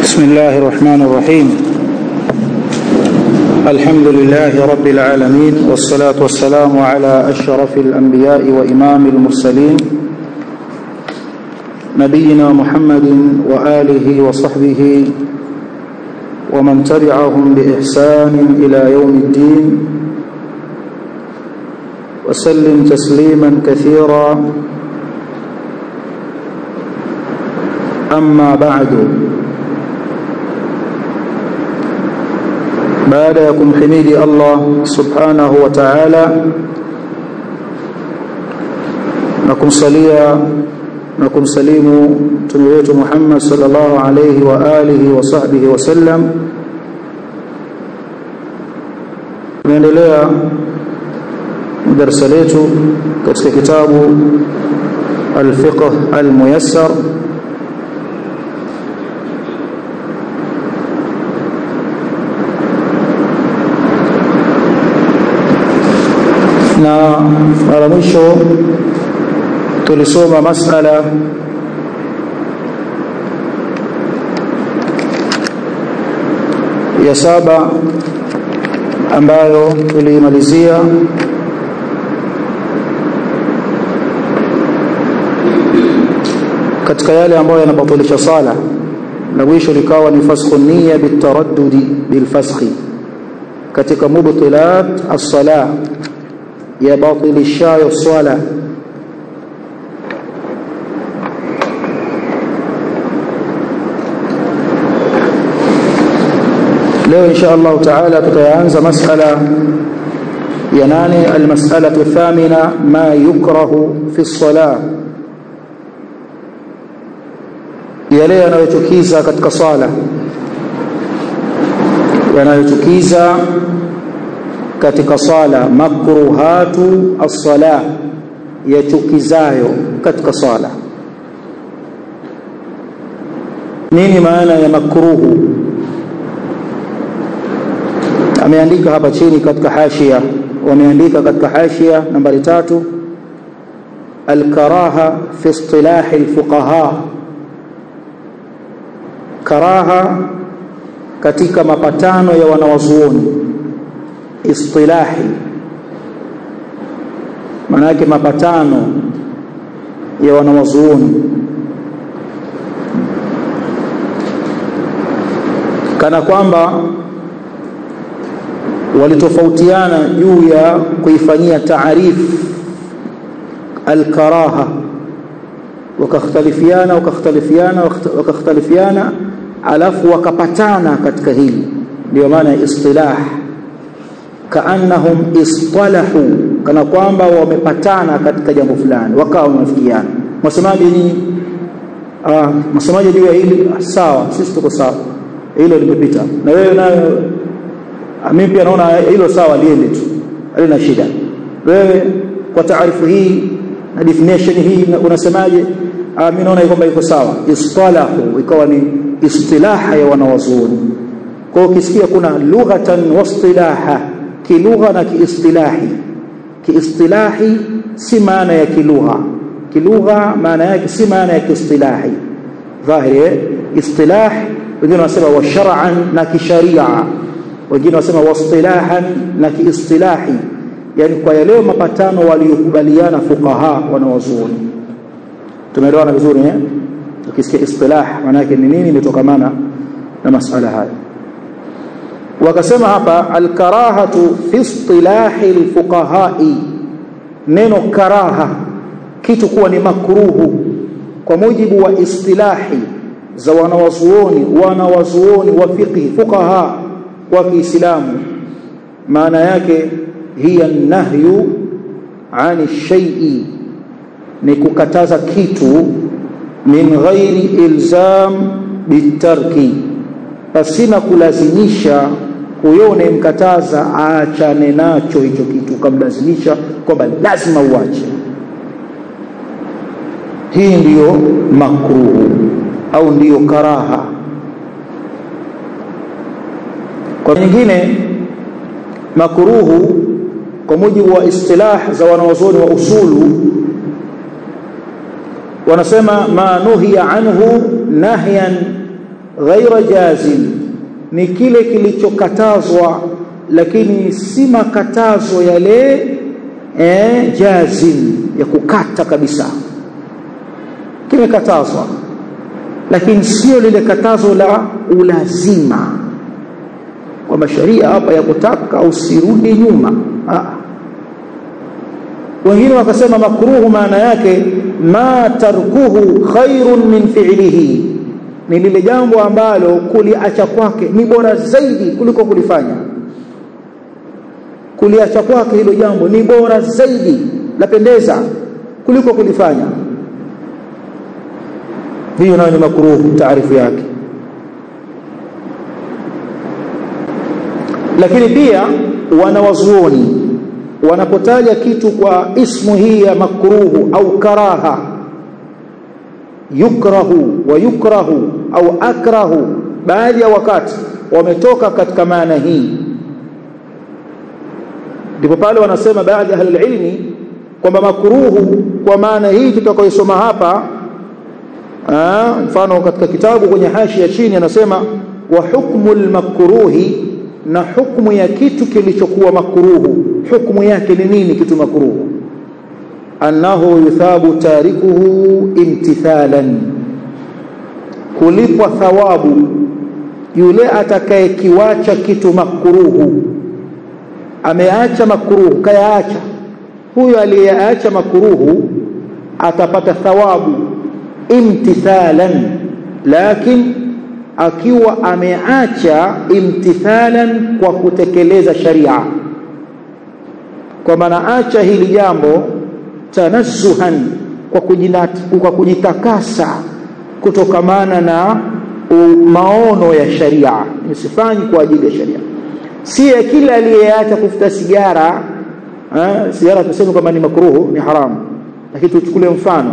بسم الله الرحمن الرحيم. الحمد لله رب العالمين، والصلاة والسلام على أشرف الأنبياء وإمام المرسلين نبينا محمد وآله وصحبه ومن تبعهم بإحسان إلى يوم الدين، وسلم تسليما كثيرا. أما بعد، baada ya kumhimidi Allah subhanahu wa ta'ala na kumsalia na kumsalimu mtume wetu Muhammad sallallahu alayhi wa alihi wa sahbihi wa sallam, tunaendelea darasa letu katika kitabu al-fiqh al-muyassar na mara mwisho tulisoma masala ya 7 ambayo tulimalizia katika yale ambayo yanabatilisha sala, na mwisho likawa ni fasakhu niyya bitaraddudi bilfasakhi katika mubtilat as-salah, ya batilishayo swala. Leo insha Allah taala tutaanza masala ya 8, almas'alatu thamina, ma yukrahu fi as-salah, yale yanayochukiza katika sala, yanayochukiza katika sala, makruhatu as-salah, yachukizayo katika sala. Nini maana ya makruhu? Ameandika hapa chini katika hashia, wameandika katika hashia nambari 3, al-karaha fi istilah al-fuqaha, karaha katika mapatano ya wanawazuoni. Istilahi maana yake mapatano ya wanawazuoni, kana kwamba walitofautiana juu ya kuifanyia taarifu al-karaha, wakakhtalifiana alafu wakapatana katika hili, ndio maana istilah. Kaannahum istalahu, kana kwamba wamepatana katika jambo fulani, wakawa wamefikiana. Msemaji nini? Msemaji juu ya hili, sawa, sisi tuko sawa, hilo limepita, na wewe nayo mimi pia naona hilo sawa, liende tu, halina shida. Wewe kwa taarifu hii na definition hii unasemaje? Mimi naona kwamba iko sawa. Istalahu ikawa ni istilaha ya wanawazuoni. Kwa hiyo ukisikia kuna lughatan wa istilaha, kilugha na kiistilahi. Kiistilahi si maana ya kilugha, kilugha maana yake si maana ya kiistilahi. Dhahiri istilah, wengine wanasema wa shar'an na kisharia, wengine wanasema wa istilahan na kiistilahi, yani kwa yale mapatano waliokubaliana fuqaha wanawazuoni. Tumeelewana vizuri eh? Ukisikia istilah maana yake ni nini, imetokamana na masuala haya. Wakasema hapa al-karahatu fi istilahi al-fuqaha'i, neno karaha, kitu kuwa ni makruhu kwa mujibu wa istilahi za wanawazuoni wa fiqh, fuqaha wa Kiislamu, maana yake hiya nahyu ani shay'i, ni kukataza kitu, min ghairi ilzam bitarki, pasina kulazimisha huyo unayemkataza aachane nacho hicho kitu, kumlazimisha kwamba lazima uache. Hii ndiyo makruhu au ndiyo karaha. Kwa nyingine makruhu kwa mujibu wa istilah za wanawazuoni wa usulu wanasema ma nuhiya anhu nahyan ghaira jazim, ni kile kilichokatazwa lakini si makatazo yale jazim ya kukata kabisa. Kimekatazwa lakini sio lile katazo la ulazima kwamba sharia hapa ya kutaka usirudi nyuma. Wengine wakasema makruhu maana yake ma tarkuhu khairun min fi'lihi, ni lile jambo ambalo kuliacha kwake ni bora zaidi kuliko kulifanya. Kuliacha kwake hilo jambo ni bora zaidi, lapendeza kuliko kulifanya. Hiyo nayo ni makruhu taarifu yake. Lakini pia wanawazuoni wanapotaja kitu kwa ismu hii ya makruhu au karaha, yukrahu wa yukrahu au akrahu, baadhi ya wakati wametoka katika maana hii. Ndipo pale wanasema baadhi ya ahli ilmi kwamba makruhu kwa maana hii tutakayosoma hapa, mfano katika kitabu kwenye hashia chini anasema wa hukmul makruhi, na hukumu ya kitu kilichokuwa makruhu. Hukumu yake ni nini kitu makruhu? Annahu yuthabu tarikuhu imtithalan, kulipwa thawabu yule atakayekiwacha kitu makruhu. Ameacha makruhu, kayaacha, huyo aliyeacha makruhu atapata thawabu imtithalan, lakini akiwa ameacha imtithalan kwa kutekeleza sharia, kwa maana acha hili jambo tanassuhan, kwa kujitakasa kutokamana na maono ya sharia, msifanyi kwa ajili ya sharia. Si kila aliyeacha kufuta sigara, sigara tuseme kama ni makruhu, ni haramu, lakini tuchukue mfano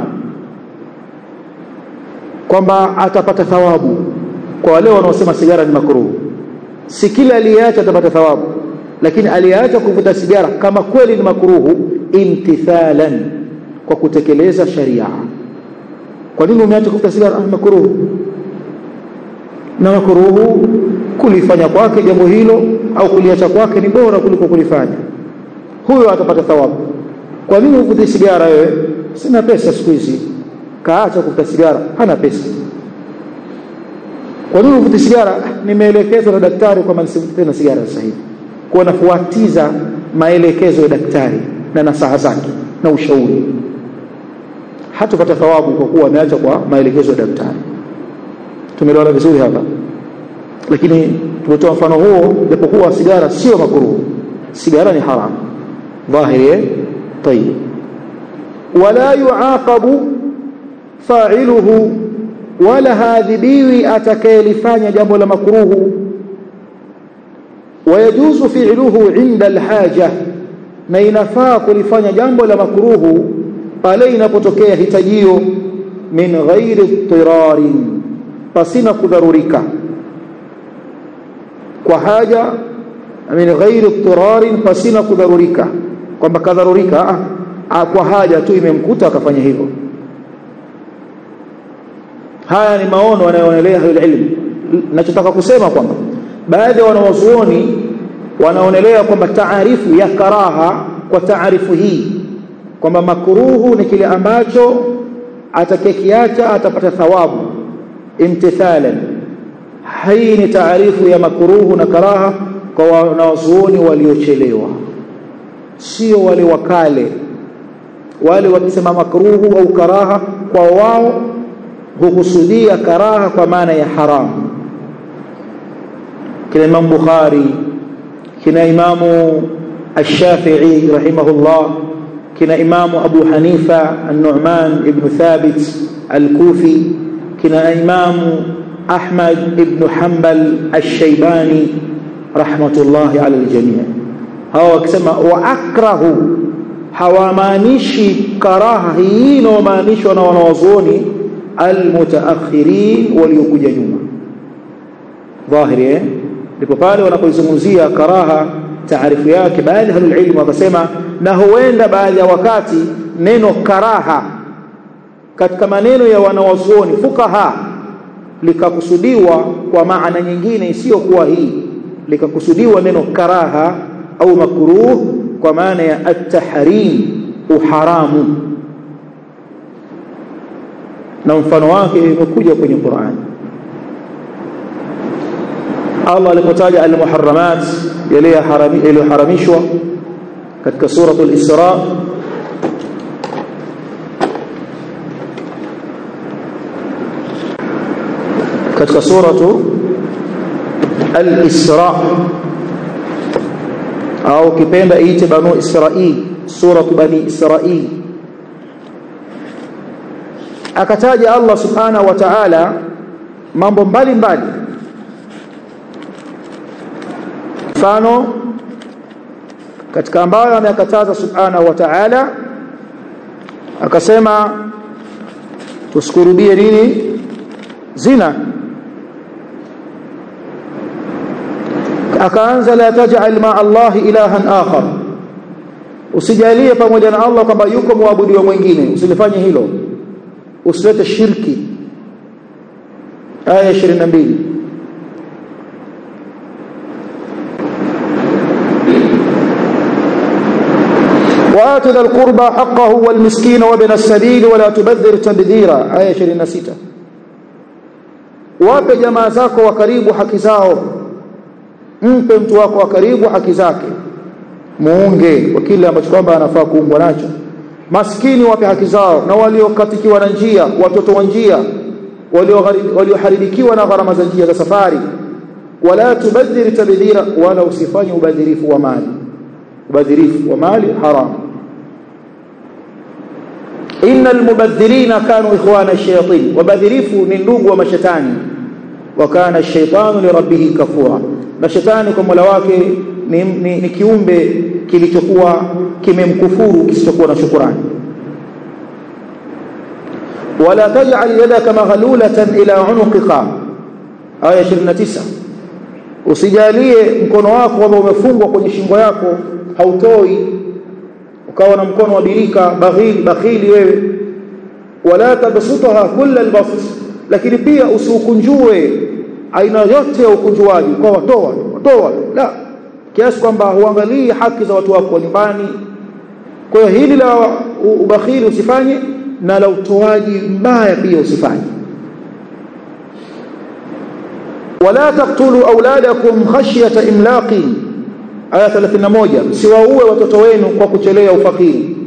kwamba atapata thawabu. Kwa wale wanaosema sigara ni makruhu, si kila aliyeacha atapata thawabu, lakini aliyeacha kuvuta sigara kama kweli ni makruhu imtithalan, kwa kutekeleza sharia. Kwa nini umeacha kuvuta sigara? Makruhu. Na makruhu kulifanya kwake jambo hilo au kuliacha kwake ni bora kuliko kulifanya, huyo atapata thawabu. Kwa nini uvute sigara wewe? Sina pesa siku hizi. Kaacha kuvuta sigara, hana pesa. Kwa nini uvute sigara? Nimeelekezwa na daktari kwamba nisivute tena sigara sasa hivi. Kwa nafuatiza maelekezo ya daktari na nasaha zake na ushauri, hatapata thawabu kwa kuwa ameacha kwa maelekezo ya daktari. Tumeelewana vizuri hapa? Lakini tumetoa mfano huo, japokuwa sigara sio makruhu, sigara ni haram dhahiri. Tayeb, wala yuaqabu fa'iluhu, wala hadhibiwi atakayelifanya jambo la makruhu. Wayajuzu fi'luhu 'inda alhaja, na inafaa kulifanya jambo la makruhu pale inapotokea hitajio, min ghairi itirarin, pasina kudharurika. Kwa haja, min ghairi itirarin, pasina kudharurika, kwamba kadharurika kwa haja tu imemkuta akafanya hivyo. Haya ni maono wanayoonelea ilmu. Ninachotaka kusema kwamba baadhi ya wanawazuoni wanaonelea kwamba taarifu ya karaha kwa taarifu hii kwamba makruhu ni kile ambacho atakayekiacha atapata thawabu imtithalan. Hii ni taarifu ya makruhu na karaha kwa wanawazuoni waliochelewa, sio wale wakale. Wale wakisema makruhu au karaha, kwa wao hukusudia karaha kwa maana ya haramu. Kina Imam Bukhari, kina Imamu Ash-Shafi'i rahimahullah, kina Imamu Abu Hanifa An-Nu'man ibn Thabit Al-Kufi, kina Imamu Ahmad ibn Hanbal Ash-Shaybani rahmatullahi ala al-jami'. Hawa wakisema wa akrahu, hawamaanishi karaha hii inayomaanishwa na wanawazuoni almutaakhirin waliokuja nyuma dhahiri. Ndipo pale wanapoizungumzia karaha taarifu yake, baadhi ya ilmu wakasema, na huenda baadhi ya wakati neno karaha katika maneno ya wanawazuoni fuqaha likakusudiwa kwa maana nyingine isiyo kuwa hii, likakusudiwa neno karaha au makruh kwa maana ya at-tahrim, uharamu, na mfano wake umekuja kwenye Qur'an. Allah alipotaja al-muharramat, yale yaliyoharamishwa katika suratul Isra, katika suratu al-Isra au kipenda iite Banu Israil, suratu Bani Israil, akataja Allah subhanahu wa ta'ala mambo mbalimbali. Mfano katika ambayo amekataza subhanahu wa ta'ala, akasema tusikurubie nini? Zina. Akaanza la taj'al ma Allah ilahan akhar, usijalie pamoja na Allah kwamba yuko muabudiwa mwingine, usilifanye hilo, usilete shirki. Aya 22. وآتِ ذا القربى حقه والمسكين وابن السبيل ولا تبذر تبذيرا. aya 26. Wape jamaa zako wa karibu haki zao, mpe mtu wako wa karibu haki zake, muunge kwa kile ambacho kwamba anafaa kuungwa nacho. Maskini wape haki zao, na waliokatikiwa na njia, watoto wa njia, walioharibikiwa na gharama za njia za safari. Wala tubadhir tabdhira, wala usifanye ubadhirifu wa mali. Ubadhirifu wa mali haram. Innal mubadhirina kanu ikhwana ash-shayatin, wabadhirifu ni ndugu wa mashetani. Wa kana ash-shaytanu li rabbih kafura, na shetani kwa Mola wake ni kiumbe kilichokuwa kimemkufuru kisichokuwa na shukrani. Wala taj'al yadaka maghlulatan ila 'unuqika. Aya 29. Usijalie mkono wako kwamba umefungwa kwenye shingo yako, hautoi, ukawa na mkono wa birika, bakhili wewe. Wala tabsutaha kull albast, lakini pia usiukunjue aina yote ya ukunjuaji, kwa watoa la kiasi kwamba huangalii haki za watu wako nyumbani. Kwa hiyo hili la ubakhili usifanye, na la utoaji mbaya pia usifanye. Wala taqtulu auladakum khashyata imlaqin. Aya 31. Siwaue watoto wenu kwa kuchelea ufakiri,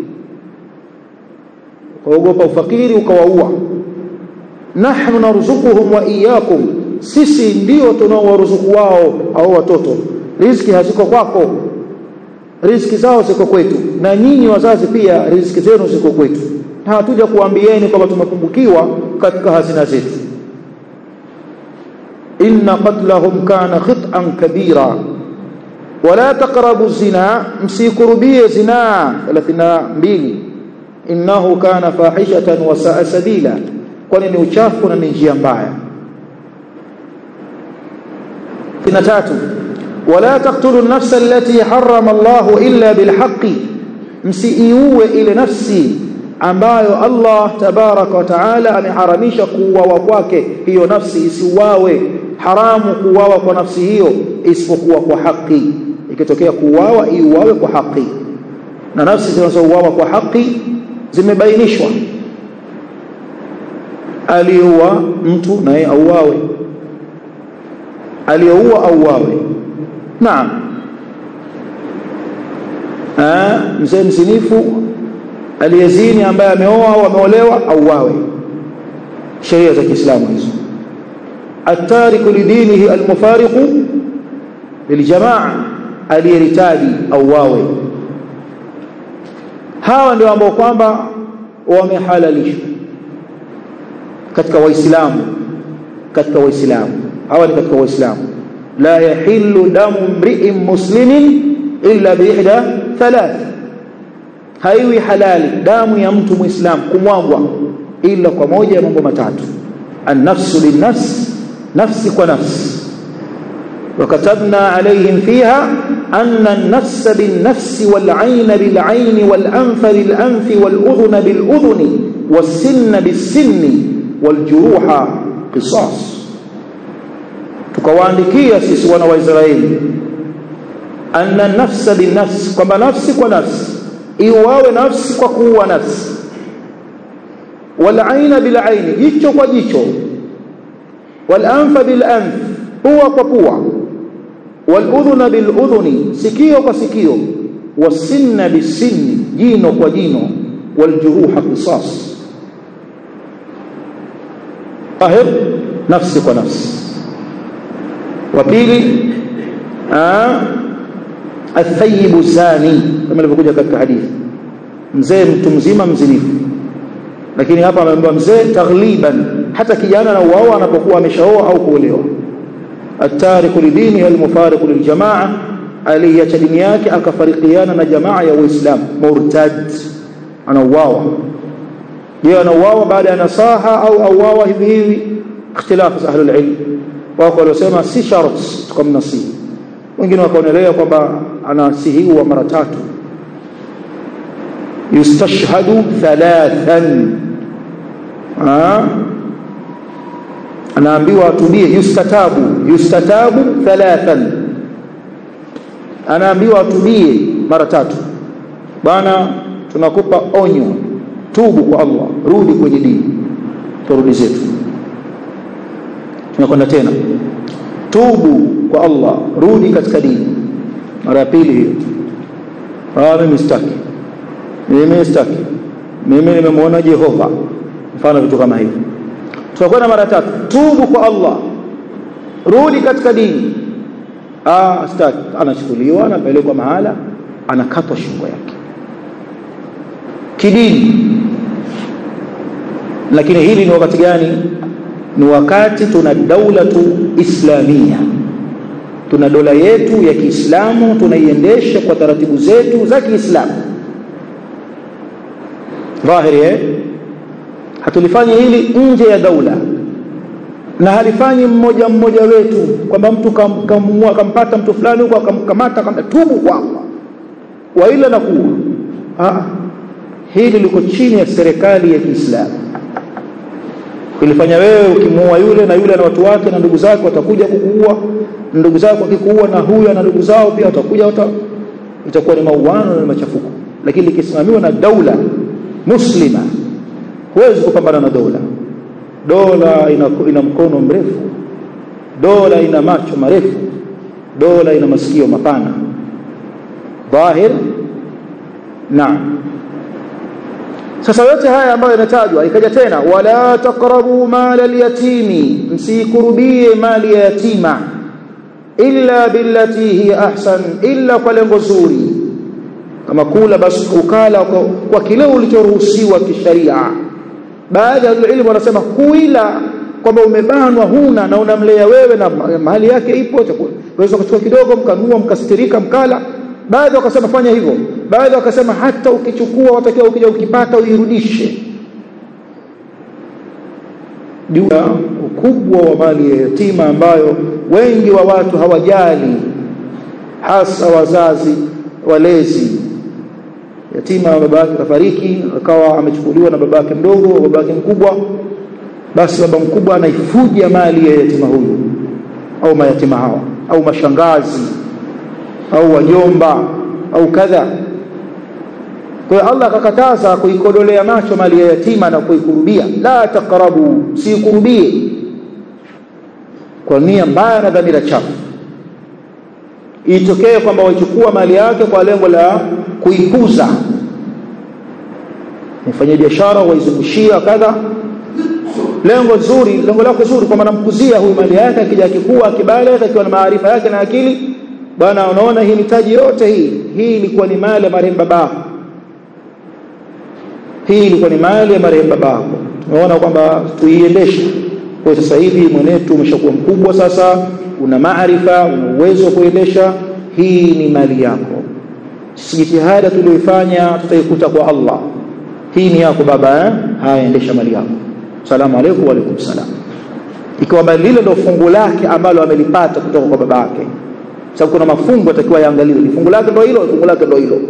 kuogopa ufakiri ukawaua. Nahnu narzuquhum wa iyyakum, sisi ndio tunaowaruzuku wao au watoto. Riziki haziko kwako, riziki zao ziko kwetu, na nyinyi wazazi pia riziki zenu ziko kwetu. Na hatuja kuambieni kwamba tumepungukiwa katika hazina zetu. Inna qatlahum kana khit'an kabira wala taqrabu zina, msikurubie zina. 32. Innahu kana fahishatan wa sa'a sabila, kwani ni uchafu na ni njia mbaya. 3. Wala taqtulu an-nafsa allati harrama Allahu illa bilhaqqi, msiiue ile nafsi ambayo Allah tabaraka wa taala ameharamisha kuuawa kwake. Hiyo nafsi isiuawe, haramu kuuawa kwa nafsi hiyo isipokuwa kwa haki. Ikitokea kuuawa, iuawe kwa haki, na nafsi zinazouawa kwa haki zimebainishwa. Aliyeua mtu naye auawe, aliyeua auawe. Naam. Mzee mzinifu aliyezini ambaye ameoa au ameolewa auawe. Sheria za Kiislamu hizo. At-tariku lidinihi al-mufariqu liljamaa, aliyeritaji auawe. Hawa ndio ambao kwamba wamehalalishwa katika Waislamu, hawa ni katika Waislamu. La yahillu damu mri'in muslimin illa biihda thalath, haiwi halali damu ya mtu muislamu kumwagwa ila kwa moja ya mambo matatu. An-nafsu lin-nafs, nafsi kwa nafsi. وكتبنا عليهم فيها أن النفس بالنفس والعين بالعين والأنف للأنف والأذن بالأذن والسن بالسن والجروح قصاص. tukawaandikia sisi wana wa Israeli anna nafsa binafsi, kwamba nafsi kwa nafsi iuawe nafsi kwa kuua nafsi, wal aina bil aini, jicho kwa jicho, wal anfa bil anf, pua kwa pua, wal udhuna bil udhuni, sikio kwa sikio, wasinna bisinni, jino kwa jino, wal juruha qisas. Ahir nafsi kwa nafsi. Wa pili athayibu zani, kama ilivyokuja katika hadithi, mzee mtu mzima mzinifu. Lakini hapa ameambiwa mzee taghliban, hata kijana na uawa anapokuwa ameshaoa au kuolewa. At-tariku lidinihi al-mufariqu liljamaa, aliacha dini yake akafarikiana na jamaa ya Uislamu, murtad, anauawa. Je, anauawa baada ya nasaha au auawa hivi hivi? Ikhtilafu ahlul ilm. Wako waliosema si sharti tukamnasihi, wengine wakaonelea kwamba anasihiwa mara 3. Yustashhadu 3, anaambiwa atubie. Yustatabu 3, anaambiwa atubie mara 3. Bwana, tunakupa onyo, tubu kwa Allah, rudi kwenye dini. Turudi zetu, tunakwenda tena, tubu kwa Allah, rudi katika dini. Mara ya pili hiyo, mimi sitaki, mimi nimemwona Jehova, mfano vitu kama hivyo. Tunakwenda mara 3, tubu kwa Allah, rudi katika dini. Sitaki, anachukuliwa, anapelekwa mahala, anakatwa shingo yake kidini. Lakini hili ni wakati gani? Ni wakati tuna daula islamia, tuna dola yetu ya Kiislamu, tunaiendesha kwa taratibu zetu za Kiislamu. Dhahiri hatulifanyi hili nje ya daula, na halifanyi mmoja mmoja wetu, kwamba mtu kampata mtu fulani huko akamkamata kama tubu kwa Allah wa ila na kuwa. Hili liko chini ya serikali ya Kiislamu. Kulifanya wewe ukimuua yule, na yule na watu wake na ndugu zake watakuja kukuua, ndugu zako wakikuua na huyu na ndugu zao pia watakuja, itakuwa ni mauano na machafuko. Lakini likisimamiwa na daula muslima, huwezi kupambana na dola. Dola ina mkono mrefu, dola ina macho marefu, dola ina masikio mapana. Dhahir. Naam. Sasa yote haya ambayo yanatajwa, ikaja tena wala taqrabu mala al-yatimi, msikurubie mali ya yatima, illa billati hi ahsan, illa kwa lengo zuri. Kama kula basi ukala kwa kile ulichoruhusiwa kisharia. Baadhi ya elimu wanasema kuila kwamba umebanwa, huna na unamlea wewe na mali yake ipo, unaweza kuchukua kidogo mkanua mkastirika mkala. Baadhi wakasema fanya hivyo, baadhi wakasema hata ukichukua watakiwa ukija ukipata uirudishe. Juu ya ukubwa wa mali ya yatima ambayo wengi wa watu hawajali, hasa wazazi walezi. Yatima babake kafariki, akawa amechukuliwa na babake mdogo, babake mkubwa, basi baba mkubwa anaifuja mali ya yatima huyu au mayatima hawa au mashangazi au wajomba au kadha. Kwa hiyo Allah akakataza kuikodolea macho mali ya yatima na kuikurubia. La taqrabu, sikurubie kwa nia mbaya na dhamira chafu. Itokee kwamba wachukua mali yake kwa lengo la kuikuza, mfanye biashara waizungushia kadha, lengo zuri, lengo lako zuri kwamba namkuzia huyu mali yake, akija akikua akibaleka akiwa na maarifa yake na akili. Bwana, unaona hii mitaji yote hii ilikuwa ni mali ya marehemu babako, hii ilikuwa ni mali ya marehemu babako, tumeona kwamba tuiendeshe. Kwa sasa hivi mwenetu umeshakuwa mkubwa, sasa una maarifa, una uwezo wa kuendesha, hii ni mali yako. Jitihada tuliyofanya tutaikuta kwa Allah. Hii ni yako baba, haya endesha mali yako. Salamu alaykum. Wa alaykum salam. Ikiwa lile ndio fungu lake ambalo amelipata kutoka kwa baba yake, sababu kuna mafungu atakiwa yaangaliwe, fungu lake ndio hilo, fungu lake ndio hilo.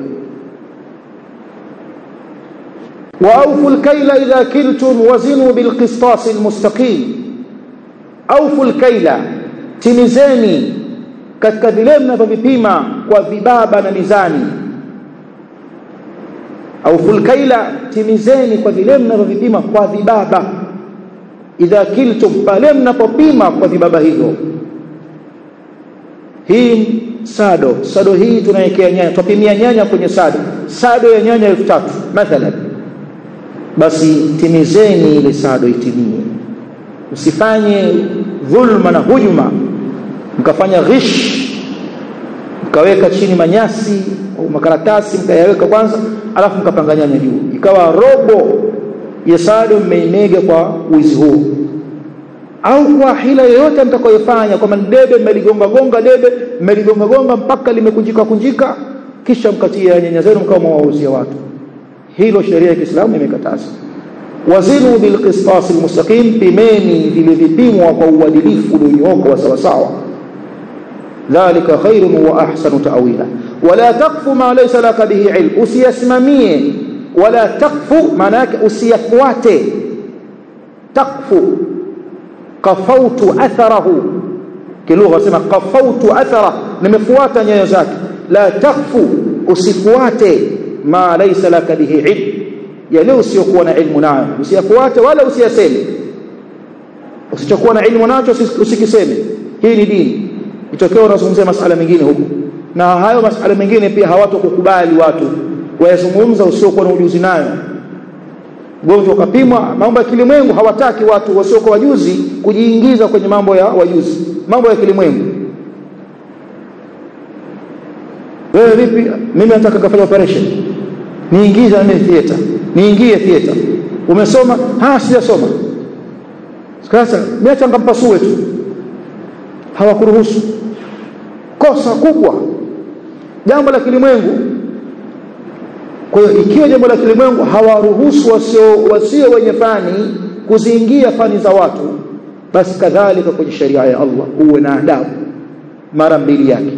Wa awful kayla idha kiltum wazinu bil qistas al mustaqim. Awful kayla, timizeni katika vile mnavyovipima kwa vibaba na mizani, au fulkaila, timizeni kwa vile mnavyovipima kwa vibaba. Idha kiltum, pale mnapopima kwa vibaba hivyo. Hii sado hii tunawekea nyanya, tupimia nyanya kwenye sado ya nyanya 3000 mathalan, basi timizeni ile sado itimie. Usifanye dhulma na hujuma mkafanya ghish, mkaweka chini manyasi au makaratasi mkayaweka kwanza, alafu mkapanga nyanya juu, ikawa robo ya sado mmeinega kwa wizi huo. Au kwa hila yoyote mtakayofanya, kama debe mmeligonga gonga mpaka limekunjika, kisha mkatia nyanya zenu mkao mwauzia watu, hilo sheria ya Kiislamu imekataza. Wazinu bil qistas al mustaqim, pimeni vile vipimwa kwa uadilifu ulionyooka wa sawa sawa. Dhalika khairun wa ahsanu ta'wila. Wala taqfu ma laysa laka bihi ilm, usiyasimamie. Wala taqfu maana yake usiyafuate. Taqfu qafautu atharahu, kilugha sema qafautu athara, nimefuata nyayo zake. La taqfu, usifuate ma laysa laka bihi ilm, yale usiyokuwa na ilmu nayo usiyafuate wala usiyaseme. Usichokuwa na ilmu nacho usikiseme. Hii ni dini. Itokeo unazungumzia masuala mengine huko, na hayo masuala mengine pia hawatokukubali watu wayazungumza usiokuwa na ujuzi nayo. Gonjwa kapimwa, mambo ya kilimwengu hawataki watu wasiokuwa wajuzi kujiingiza kwenye mambo ya wajuzi, mambo ya kilimwengu. Wewe vipi? Mimi nataka kufanya operation, niingize niingie theater. Umesoma? Sijasoma. Sasa niacha ngampasue tu, hawakuruhusu. Kosa kubwa, jambo la kilimwengu. Kwa hiyo ikiwa jambo la kilimwengu hawaruhusu wasio wenye fani kuziingia fani za watu, basi kadhalika kwenye sharia ya Allah uwe na adabu mara mbili yake.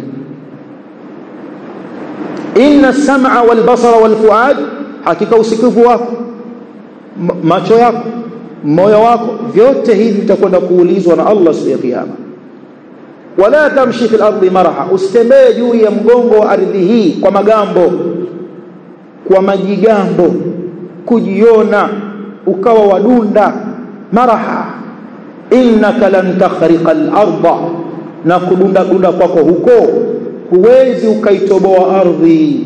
Inna sam'a wal basara wal fuad, hakika usikivu wako, macho yako, moyo wako, vyote hivi vitakwenda kuulizwa na Allah siku ya kiyama. Wala tamshi fil ardi maraha, usitembee juu ya mgongo wa ardhi hii kwa magambo, kwa majigambo, kujiona ukawa wadunda. Maraha, innaka lan takhriqa al-ardha, na kudunda kwako huko huwezi ukaitoboa ardhi.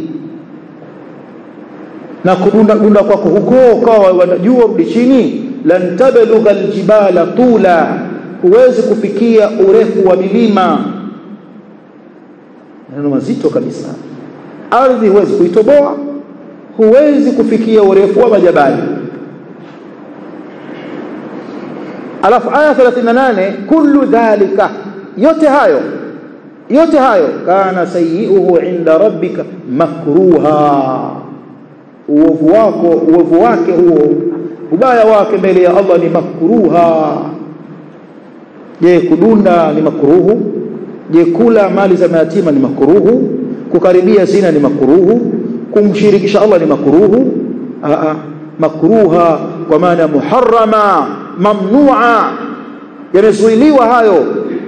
Na kudunda kwako huko ukawa wanajua rudi chini. Lan tablugha al-jibala tula, huwezi kufikia urefu wa milima. Neno mazito kabisa. Ardhi huwezi kuitoboa, huwezi kufikia urefu wa majabali. Alafu aya 38, kullu dhalika, yote hayo kana sayyi'uhu 'inda rabbika makruha, uovu wake huo, ubaya wake mbele ya Allah ni makruha. Je, kudunda ni makruhu? Je, kula mali za mayatima ni makruhu? Kukaribia zina ni makruhu? Kumshirikisha Allah ni makruhu? Makruha kwa maana muharrama, mamnu'a, yamezuiliwa hayo.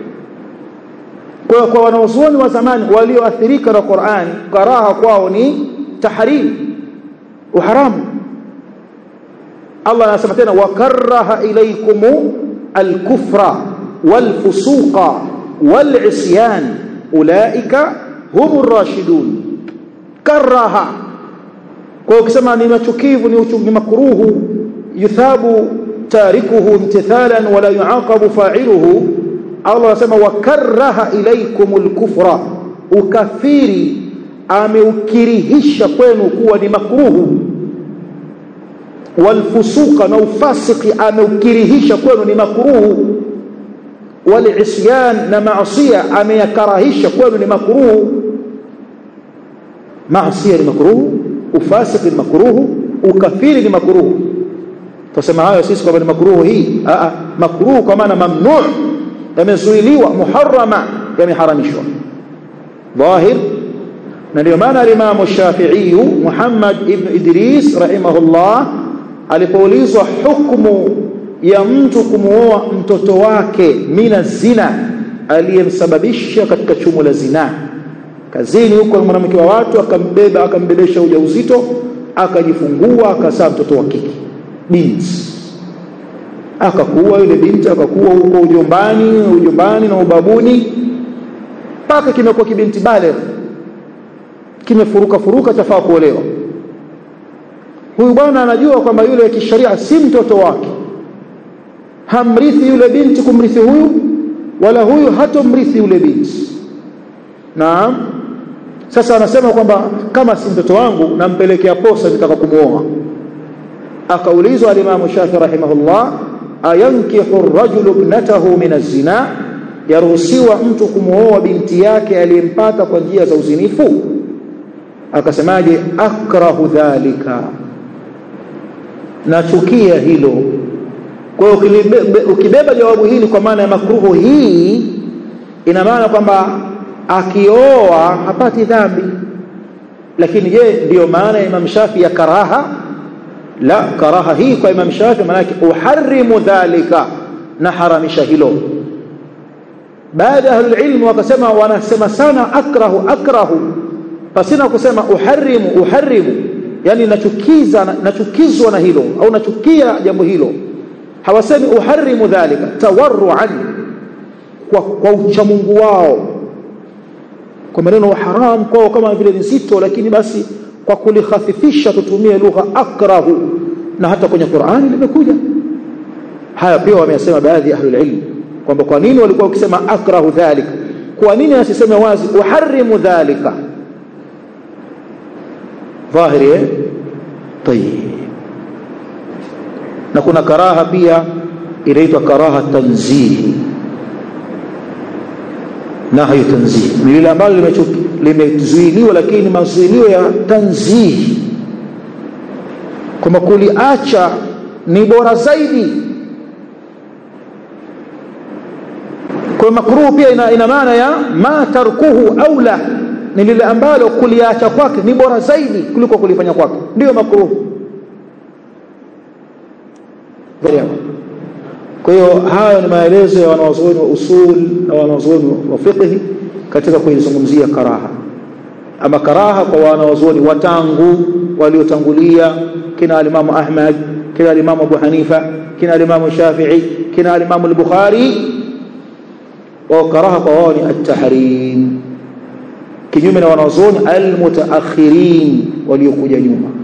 Kwa wanazuoni wa zamani walioathirika na Qur'an, karaha kwao ni tahrim, uharamu. Allah anasema tena, wakaraha ilaykum al-kufra wal-fusuqa wal-isyan ulaika humur rashidun. Karaha, kwa ukisema ni machukivu, ni makruhu, yuthabu tarikuhu imtithalan wala yuaqabu fa'iluhu. Allah anasema wakaraha ilaykumul kufra, ukafiri ameukirihisha kwenu kuwa ni makruhu. Walfusuqa, na ufasiki ameukirihisha kwenu ni makruhu. Walisyan, na maasiya ameyakarahisha kwenu ni makruhu. Maasiya ni makruhu, ufasiki ni makruhu, ukafiri ni makruhu. Tusema hayo sisi kwa ni makruhu hii? Makruhu kwa maana mamnu', yamezuiliwa, muharrama, yameharamishwa dhahir. Na ndio maana al-Imam Shafi'i Muhammad ibn Idris rahimahullah alipoulizwa hukumu ya mtu kumuoa mtoto wake mina zina, aliyemsababisha katika chumo la zina. Kazini huko mwanamke wa watu akambebesha ujauzito, akajifungua, akazaa mtoto wa kike, binti. Akakuwa yule binti, akakuwa huko ujombani na ubabuni, mpaka kimekuwa kibinti bale, kimefuruka chafaa kuolewa. Huyu bwana anajua kwamba yule kisheria si mtoto wake, hamrithi yule binti kumrithi huyu, wala huyu hatomrithi yule binti. Naam. Sasa anasema kwamba kama si mtoto wangu nampelekea posa nitaka kumuoa. Akaulizwa al-Imam Shafi'i rahimahullah, ayankihu ar-rajulu ibnatahu min az-zina, yaruhusiwa mtu kumuoa binti yake aliyempata kwa njia za uzinifu? Akasemaje? Akrahu dhalika, nachukia hilo. Kwa hiyo ukibeba jawabu hili kwa maana ya makruhu, hii ina maana kwamba akioa hapati dhambi. Lakini je, ndio maana ya Imam Shafi ya karaha? La, karaha hii kwa Imam Shafi maana yake uharimu dhalika, na haramisha hilo. Baada ya ahlul wakasema, wanasema sana akrahu pasina kusema uharimu, yani nachukizwa na hilo au nachukia jambo hilo. Hawasemi uharimu dhalika tawarruan, kwa uchamungu wao, kwa maneno haram kwao kama vile nzito, lakini basi kwa kulikhafifisha tutumie lugha akrahu, na hata kwenye Qur'ani limekuja haya pia. Wamesema baadhi ya ahlul ilm kwamba kwa nini walikuwa wakisema akrahu dhalika, kwa nini asiseme wazi uharimu dhalika dhahiri? Tayeb. Na kuna karaha pia inaitwa karaha tanzihi, nahyu tanzihi, ni lile ambalo limezuiliwa, lakini mazuilio ya tanzihi, kama kuliacha ni bora zaidi. Kwa makruh pia ina maana ya ma tarkuhu aula, ni lile ambalo kuliacha kwake ni bora zaidi kuliko kulifanya kwake, ndio makruh. Kwa hiyo hayo ni maelezo ya wanawazuoni wa usul na wanawazuoni wa fiqh katika kuizungumzia karaha. Ama karaha kwa wanawazuoni watangu waliotangulia, kina al-Imam Ahmad, kina al-Imam Abu Hanifa, kina al-Imam Shafi'i, kina al-Imam al-Bukhari, wa karaha kwa wao ni at-tahrim, kinyume na wanawazuoni al-mutaakhirin waliokuja nyuma.